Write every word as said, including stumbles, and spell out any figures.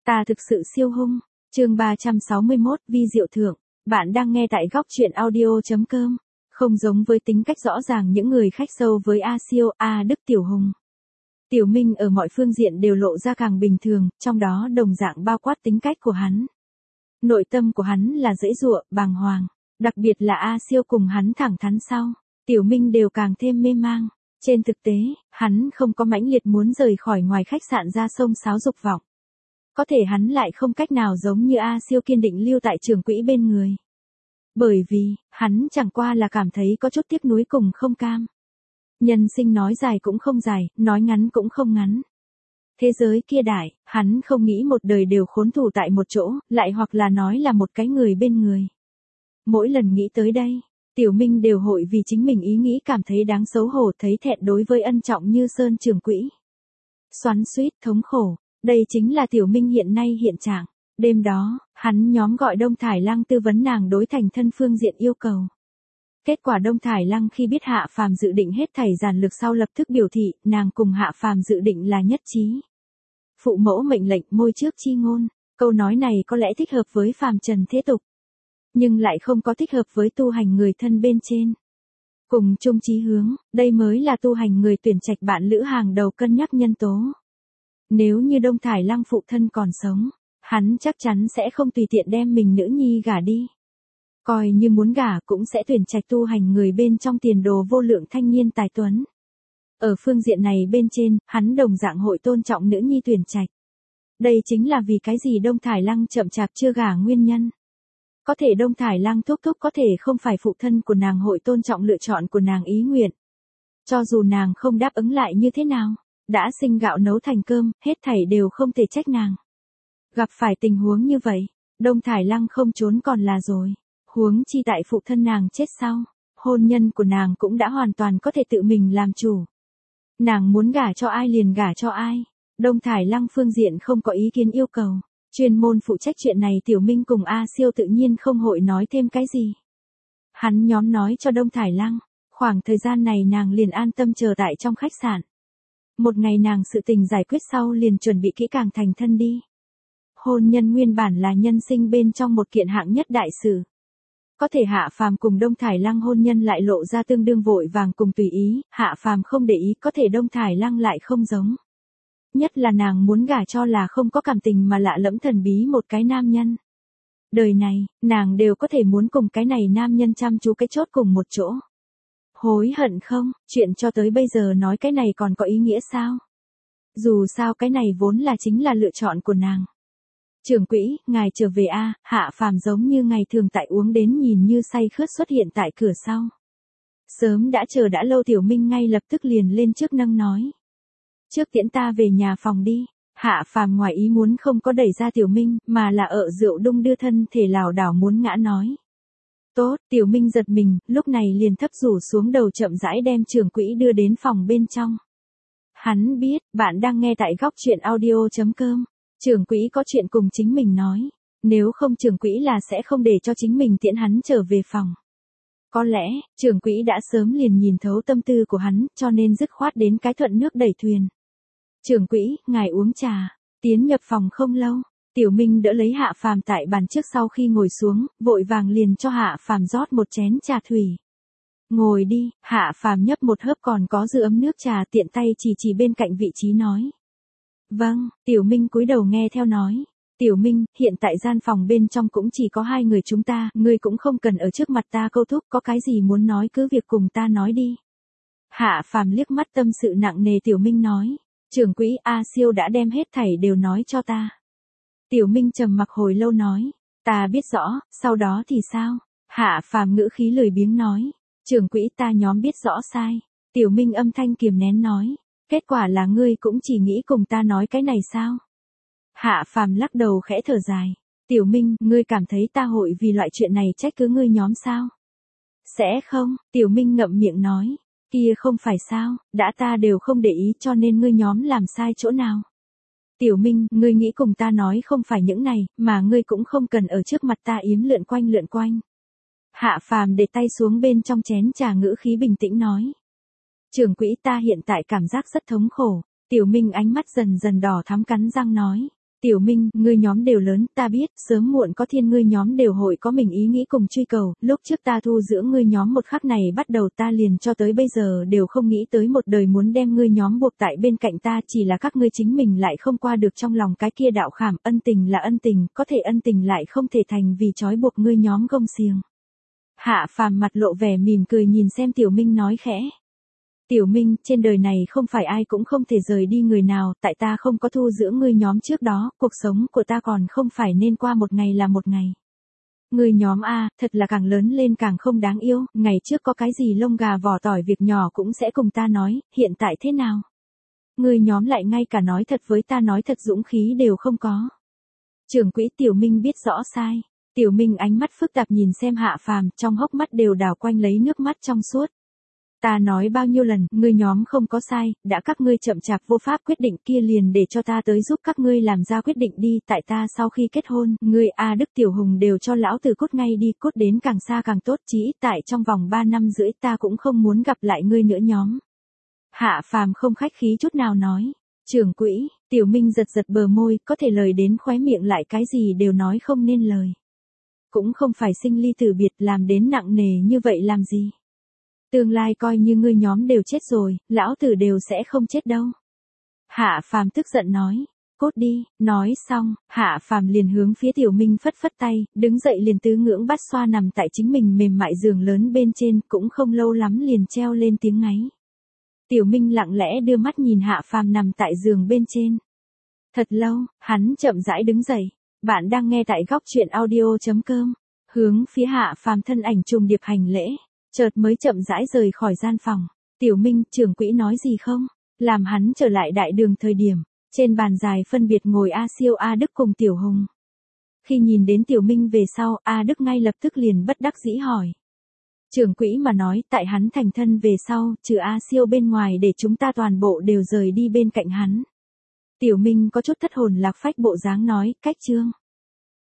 Ta thực sự siêu hung. Chương ba trăm sáu mươi mốt, vi diệu thượng. Bạn đang nghe tại góc truyện audio chấm com. Không giống với tính cách rõ ràng những người khách sâu với A Siêu, A Đức Tiểu Hùng. Tiểu Minh ở mọi phương diện đều lộ ra càng bình thường, trong đó đồng dạng bao quát tính cách của hắn. Nội tâm của hắn là dễ dụa, bàng hoàng, đặc biệt là A Siêu cùng hắn thẳng thắn sau, Tiểu Minh đều càng thêm mê mang. Trên thực tế, hắn không có mãnh liệt muốn rời khỏi ngoài khách sạn ra sông sáo dục vọng. Có thể hắn lại không cách nào giống như A Siêu kiên định lưu tại Trường Quỹ bên người. Bởi vì, hắn chẳng qua là cảm thấy có chút tiếc nuối cùng không cam. Nhân sinh nói dài cũng không dài, nói ngắn cũng không ngắn. Thế giới kia đại, hắn không nghĩ một đời đều khốn thủ tại một chỗ, lại hoặc là nói là một cái người bên người. Mỗi lần nghĩ tới đây, Tiểu Minh đều hội vì chính mình ý nghĩ cảm thấy đáng xấu hổ, thấy thẹn đối với ân trọng như Sơn Trường Quỹ. Xoắn xuýt, thống khổ, đây chính là Tiểu Minh hiện nay hiện trạng. Đêm đó, hắn nhóm gọi Đông Thải Lăng tư vấn nàng đối thành thân phương diện yêu cầu. Kết quả Đông Thải Lăng khi biết Hạ Phàm dự định hết thảy giản lược sau lập tức biểu thị, nàng cùng Hạ Phàm dự định là nhất trí. Phụ mẫu mệnh lệnh, môi trước chi ngôn, câu nói này có lẽ thích hợp với phàm trần thế tục, nhưng lại không có thích hợp với tu hành người thân bên trên. Cùng chung chí hướng, đây mới là tu hành người tuyển trạch bạn lữ hàng đầu cân nhắc nhân tố. Nếu như Đông Thải Lăng phụ thân còn sống, hắn chắc chắn sẽ không tùy tiện đem mình nữ nhi gả đi. Coi như muốn gả cũng sẽ tuyển trạch tu hành người bên trong tiền đồ vô lượng thanh niên tài tuấn. Ở phương diện này bên trên, hắn đồng dạng hội tôn trọng nữ nhi tuyển trạch. Đây chính là vì cái gì Đông Thải Lăng chậm chạp chưa gả nguyên nhân. Có thể Đông Thải Lăng thúc thúc có thể không phải phụ thân của nàng hội tôn trọng lựa chọn của nàng ý nguyện. Cho dù nàng không đáp ứng lại như thế nào, đã sinh gạo nấu thành cơm, hết thảy đều không thể trách nàng. Gặp phải tình huống như vậy, Đông Thải Lăng không trốn còn là rồi. Huống chi tại phụ thân nàng chết sau, hôn nhân của nàng cũng đã hoàn toàn có thể tự mình làm chủ. Nàng muốn gả cho ai liền gả cho ai. Đông Thải Lăng phương diện không có ý kiến yêu cầu. Chuyên môn phụ trách chuyện này Tiểu Minh cùng A Siêu tự nhiên không hội nói thêm cái gì. Hắn nhóm nói cho Đông Thải Lăng, khoảng thời gian này nàng liền an tâm chờ tại trong khách sạn. Một ngày nàng sự tình giải quyết sau liền chuẩn bị kỹ càng thành thân đi. Hôn nhân nguyên bản là nhân sinh bên trong một kiện hạng nhất đại sự. Có thể Hạ Phàm cùng Đông Thải Lăng hôn nhân lại lộ ra tương đương vội vàng cùng tùy ý, Hạ Phàm không để ý, có thể Đông Thải Lăng lại không giống. Nhất là nàng muốn gả cho là không có cảm tình mà lạ lẫm thần bí một cái nam nhân. Đời này, nàng đều có thể muốn cùng cái này nam nhân chăm chú cái chốt cùng một chỗ. Hối hận không, chuyện cho tới bây giờ nói cái này còn có ý nghĩa sao? Dù sao cái này vốn là chính là lựa chọn của nàng. Trưởng Quỹ, ngài trở về a. Hạ Phàm giống như ngày thường tại uống đến nhìn như say khướt xuất hiện tại cửa sau. Sớm đã chờ đã lâu Tiểu Minh ngay lập tức liền lên trước nâng nói. Trước tiễn ta về nhà phòng đi. Hạ Phàm ngoài ý muốn không có đẩy ra Tiểu Minh, mà là ở rượu đung đưa thân thể lảo đảo muốn ngã nói. Tốt, Tiểu Minh giật mình, lúc này liền thấp rủ xuống đầu chậm rãi đem Trưởng Quỹ đưa đến phòng bên trong. Hắn biết, bạn đang nghe tại góc truyện audio chấm com. Trưởng Quỹ có chuyện cùng chính mình nói. Nếu không Trưởng Quỹ là sẽ không để cho chính mình tiễn hắn trở về phòng. Có lẽ, Trưởng Quỹ đã sớm liền nhìn thấu tâm tư của hắn, cho nên dứt khoát đến cái thuận nước đẩy thuyền. Trưởng Quỹ, ngài uống trà. Tiến nhập phòng không lâu, Tiểu Minh đỡ lấy Hạ Phàm tại bàn trước sau khi ngồi xuống, vội vàng liền cho Hạ Phàm rót một chén trà thủy. Ngồi đi, Hạ Phàm nhấp một hớp còn có dư ấm nước trà tiện tay chỉ chỉ bên cạnh vị trí nói. Vâng, Tiểu Minh cúi đầu nghe theo nói. Tiểu Minh, hiện tại gian phòng bên trong cũng chỉ có hai người chúng ta, ngươi cũng không cần ở trước mặt ta câu thúc, có cái gì muốn nói cứ việc cùng ta nói đi. Hạ Phàm liếc mắt tâm sự nặng nề Tiểu Minh nói. Trưởng Quỹ A Siêu đã đem hết thảy đều nói cho ta. Tiểu Minh trầm mặc hồi lâu nói. Ta biết rõ, sau đó thì sao? Hạ Phàm ngữ khí lười biếng nói. Trưởng Quỹ ta nhóm biết rõ sai. Tiểu Minh âm thanh kiềm nén nói. Kết quả là ngươi cũng chỉ nghĩ cùng ta nói cái này sao? Hạ Phàm lắc đầu khẽ thở dài. Tiểu Minh, ngươi cảm thấy ta hội vì loại chuyện này trách cứ ngươi nhóm sao? Sẽ không, Tiểu Minh ngậm miệng nói. Kia không phải sao, đã ta đều không để ý cho nên ngươi nhóm làm sai chỗ nào. Tiểu Minh, ngươi nghĩ cùng ta nói không phải những này, mà ngươi cũng không cần ở trước mặt ta yếm lượn quanh lượn quanh. Hạ Phàm để tay xuống bên trong chén trà ngữ khí bình tĩnh nói. Trưởng Quỹ ta hiện tại cảm giác rất thống khổ. Tiểu Minh ánh mắt dần dần đỏ thắm cắn răng nói. Tiểu Minh, ngươi nhóm đều lớn, ta biết, sớm muộn có thiên ngươi nhóm đều hội có mình ý nghĩ cùng truy cầu, lúc trước ta thu dưỡng ngươi nhóm một khắc này bắt đầu ta liền cho tới bây giờ đều không nghĩ tới một đời muốn đem ngươi nhóm buộc tại bên cạnh ta, chỉ là các ngươi chính mình lại không qua được trong lòng cái kia đạo khảm, ân tình là ân tình, có thể ân tình lại không thể thành vì trói buộc ngươi nhóm gông xiềng. Hạ Phàm mặt lộ vẻ mỉm cười nhìn xem Tiểu Minh nói khẽ. Tiểu Minh, trên đời này không phải ai cũng không thể rời đi người nào, tại ta không có thu dưỡng ngươi nhóm trước đó, cuộc sống của ta còn không phải nên qua một ngày là một ngày. Ngươi nhóm a, thật là càng lớn lên càng không đáng yêu, ngày trước có cái gì lông gà vỏ tỏi việc nhỏ cũng sẽ cùng ta nói, hiện tại thế nào? Ngươi nhóm lại ngay cả nói thật với ta nói thật dũng khí đều không có. Trưởng quỹ Tiểu Minh biết rõ sai. Tiểu Minh ánh mắt phức tạp nhìn xem Hạ Phàm, trong hốc mắt đều đảo quanh lấy nước mắt trong suốt. Ta nói bao nhiêu lần, ngươi nhóm không có sai, đã các ngươi chậm chạp vô pháp quyết định kia liền để cho ta tới giúp các ngươi làm ra quyết định đi, tại ta sau khi kết hôn, ngươi A Đức Tiểu Hùng đều cho lão tử cút ngay đi, cút đến càng xa càng tốt, chỉ ít tại trong vòng ba năm rưỡi ta cũng không muốn gặp lại ngươi nữa nhóm. Hạ Phàm không khách khí chút nào nói. Trưởng quỹ, Tiểu Minh giật giật bờ môi, có thể lời đến khóe miệng lại cái gì đều nói không nên lời. Cũng không phải sinh ly tử biệt làm đến nặng nề như vậy làm gì. Tương lai coi như ngươi nhóm đều chết rồi, lão tử đều sẽ không chết đâu. Hạ Phàm tức giận nói, cốt đi, nói xong, Hạ Phàm liền hướng phía Tiểu Minh phất phất tay, đứng dậy liền tứ ngưỡng bắt xoa nằm tại chính mình mềm mại giường lớn bên trên, cũng không lâu lắm liền treo lên tiếng ngáy. Tiểu Minh lặng lẽ đưa mắt nhìn Hạ Phàm nằm tại giường bên trên. Thật lâu, hắn chậm rãi đứng dậy. Bạn đang nghe tại góc truyện audio chấm com, hướng phía Hạ Phàm thân ảnh trùng điệp hành lễ, chợt mới chậm rãi rời khỏi gian phòng. Tiểu Minh, trưởng quỹ nói gì không? Làm hắn trở lại đại đường thời điểm, trên bàn dài phân biệt ngồi A Siêu A Đức cùng Tiểu Hùng. Khi nhìn đến Tiểu Minh về sau, A Đức ngay lập tức liền bất đắc dĩ hỏi. Trưởng quỹ mà nói, tại hắn thành thân về sau, trừ A Siêu bên ngoài để chúng ta toàn bộ đều rời đi bên cạnh hắn. Tiểu Minh có chút thất hồn lạc phách bộ dáng nói, cách chương.